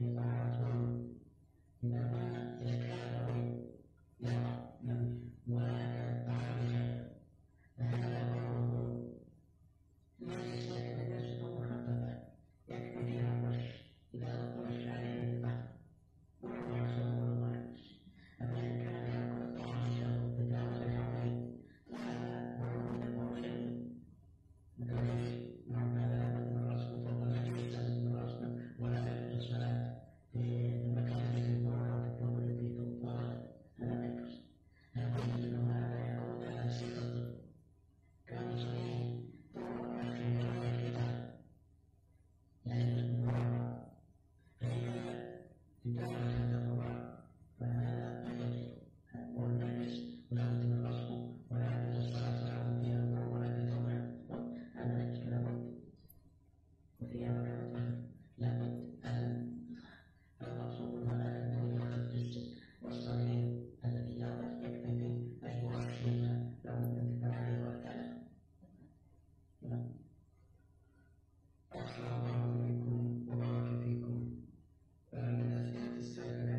السلام عليكم. من أسئلة السائل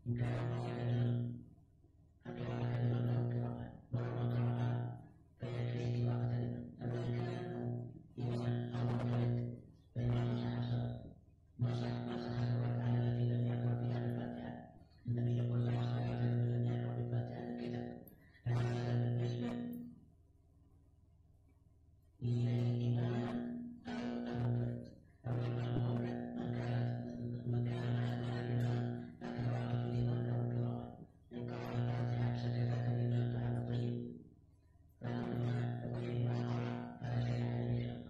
إن كان معتدلا حتى لو كلمة له قراءة وربما قرأها فيكفيه قراءة كلمة. أما إن كان إمام أو منفرد فإنه مسح الركعة التي لم يقرأ فيها الفاتحة. النبي يقول لا يصلي رجل لم يقرأ بفاتحة الكتاب. هذا بالنسبة للإمام المنفرد. أو الإمام من كان مع الإمام فقراءة الإمام له قراءة. إن قرأ الفاتحة سكت كلمة على طيب فلا شيء عليه.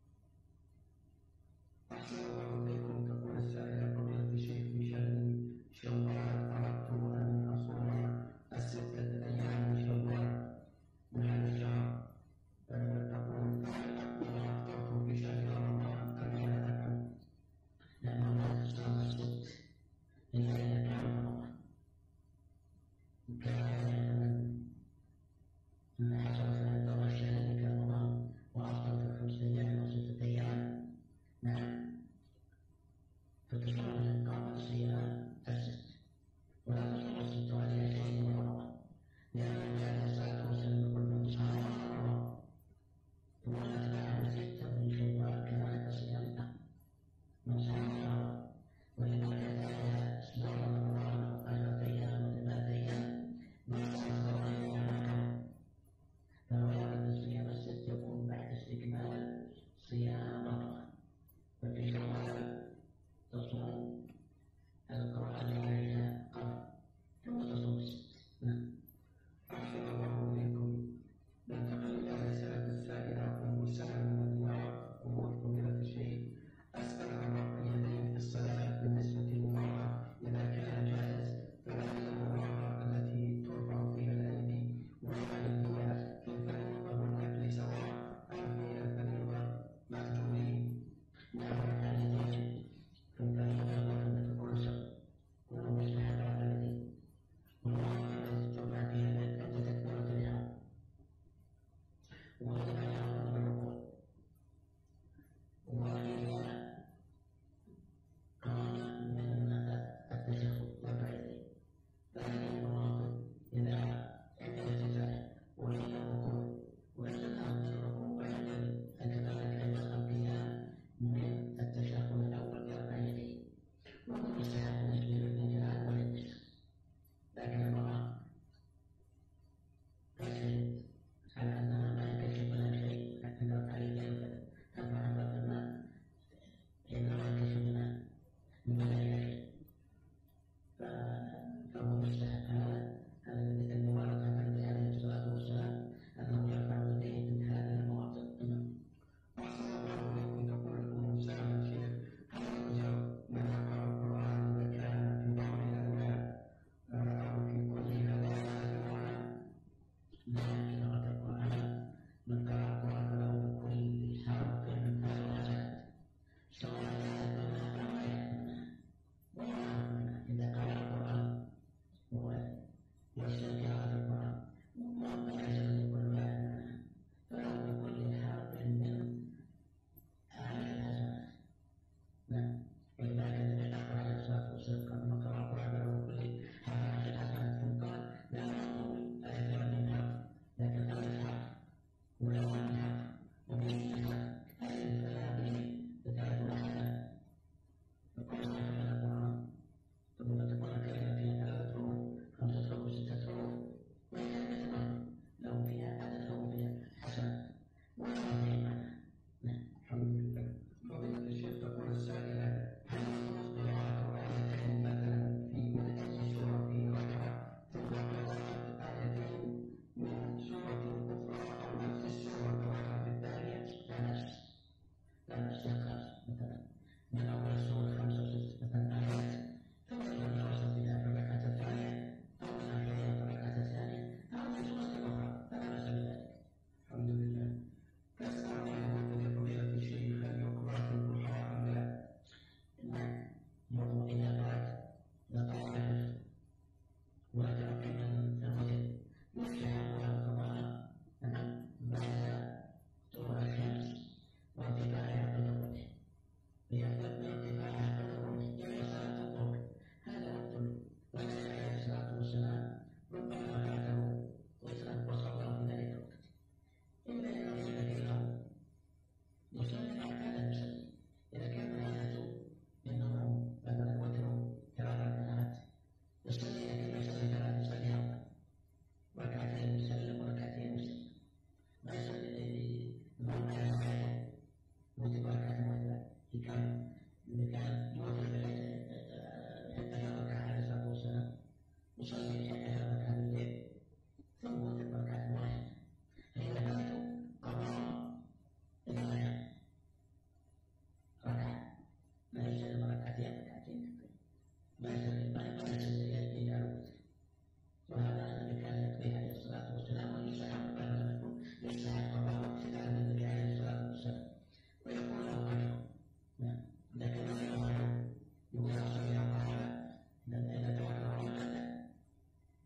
أحسن عليكم. تقول السائلة فضيلة الشيخ في شأن شوال، أردت أن أصوم الستة أيام من شوال من هذا الشهر. تقول إذا أفطرت في شهر رمضان فماذا أفعل؟ لأنه لا تصوم الست إلا إذا كان رمضان. أما حصل فمن ضر الشهر في رمضان وأفطر في 5 أيام أو 6 أيام نعم فتصوم من قام الصيام الست، ولا تصوم الست على شيء من رمضان، لأن النبي عليه الصلاة والسلام يقول من صام رمضان ثم أتبعه 6 من شوال كان كصيام من صام رمضان. وإن كان صام رمضان 10 أيام و 3 أيام من صام رمضان فهو أن صيام الست يكون بعد استكمال صيام رمضان. ففي شوال تصوم القرآن عليها قبل ثم تصوم الست. أحسن الله إليكم. ننتقل إلى رسالة السائلة أم سلمة من الرياض. أمور فضيلة الشيخ، أسأل عن رفع اليدين في الصلاة بالنسبة للمرأة إذا كان جائز، فهل المرأة التي ترفع فيها الأيدي واليديات في الفريضة والنفل سواء أم في الفريضة مأجورين؟ نعم اليدين في الفريضة والنفل كل مستحب على اليدين، والله ترفع فيها عند تكبيرة الإحرام والإحرام بالركوع والقيام من التشهد والركعتين. فهذه المواطن إذا عند الارتفاع وعند الركوع وعند الركوع فكذلك أيضا القيام من التشهد الأول بركعتين. وقد يستحب تكبير الرجال والنساء، لكن المرأة تجد على أنها لا يكشف لها شيء لكن الركعتين ترفع باب الماء إنما يكشفنا من غير شيء، فهو مستحب هذا الذي تم ورد عن النبي عليه الصلاة والسلام أنه يرفع يديه من هذه المواطن. أحسن الله إليكم. تقول الأم سلمة الشيخ، هل يجوز من يقرأ القرآن إذا كان في بعض الأنواع أو في كلها لا قراءة القرآن من قرأ القرآن له بكل حرف من الصلاة سواء إذا قرأ القرآن هو يحسن قراءة القرآن ويحسن كل ما فله بكل حرف من الحسنات. نعم وإذا كان النبي عليه الصلاة والسلام قد قرأ القرآن له بكل حرف الحسنات ثم قال لا نقول أكثر من حرف لكن هذا الحرف ولو من حرف ومن حرف هذه بثلاث حسنات فكل حرف من القرآن ثم تكون كلمة فيها 3 حروف 5 حروف 6 حروف وإذا كتب له فيها عدد حروف حسنات وهذه معنى. الحمد لله. فضيلة الشيخ، تقول السائلة هل يجوز قراءة آيتين مثلا في بدء سورة في ركعة ثم قراءة آيتين من سورة أخرى أو نفس السورة في الركعة الثانية؟ لا نفس مثلا من أول سورة 5 أو 6 مثلا آيات ثم يجوز بها في الركعة الثانية أو في الركعة الثانية أو في سورة أخرى لا بأس بذلك. الحمد لله. تسأل عن فضيلة الشيخ هل يقرأ في الضحى أم لا؟ نعم يقول إذا قرأت لطائف وأدرك من الوتر يفتح القرآن بعد طلوع الشمس وارتفاعها بالغروب بيرتفع ارتفاعها بالغروب إلى صلاة الظهر. هذا وقت يصلي ركعتين ركعة بالليل ثم يوتر بركعة واحدة فإذا تركت قضاء الغداء ركعة ما يسلم ركعتين ما يسلم إلى الوتر وهذا الذي كان يقضيه عليه الصلاة والسلام ويستحق قضاء فعل النبي عليه الصلاة والسلام ويقول له لكن يقول صلى الله عليه وسلم إذا تولوا الغداء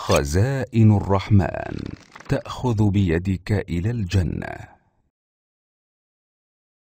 خزائن الرحمن تأخذ بيدك إلى الجنة.